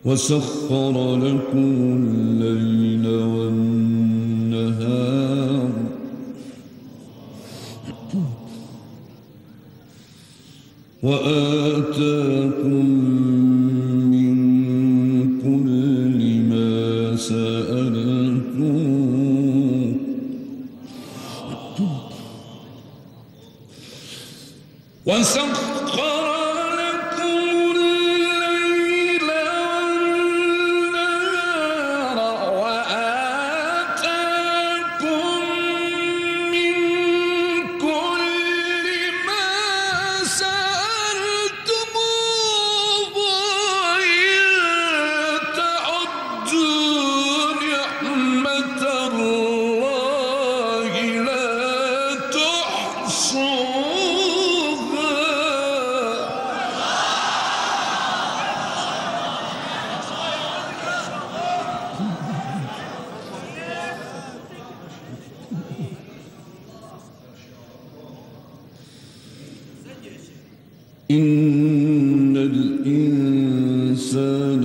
وسخر لكم الليل والنهار وآتاكم من كل ما سألتموه وسخر إن الإنسان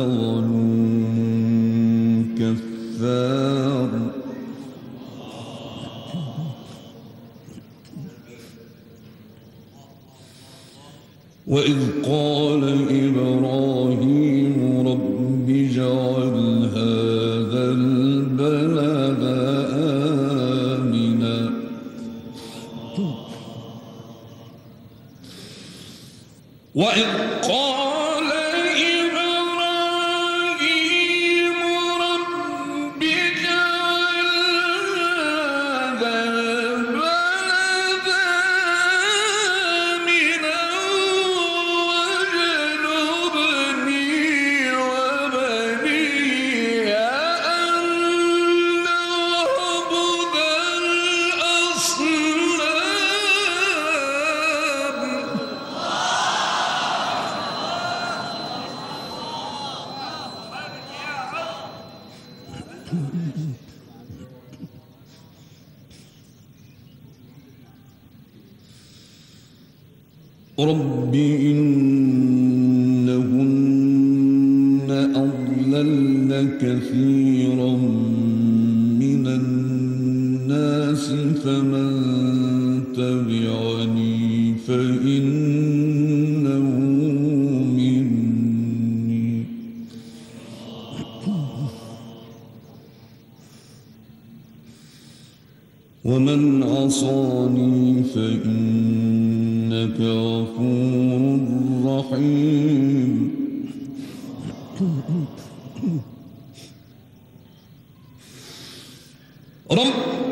لظلوم كفار وإذ قال إبراهيم رب اجعل هذا البلد آمنا وإذ قال إبراهيم رب اجعل هذا البلد آمنا واجنبني وبني أن نعبد الأصنام رب إنهن أضللن كثيرا من الناس فمن تبعني فإنه مني ومن عصاني فإنك غفور رحيم رب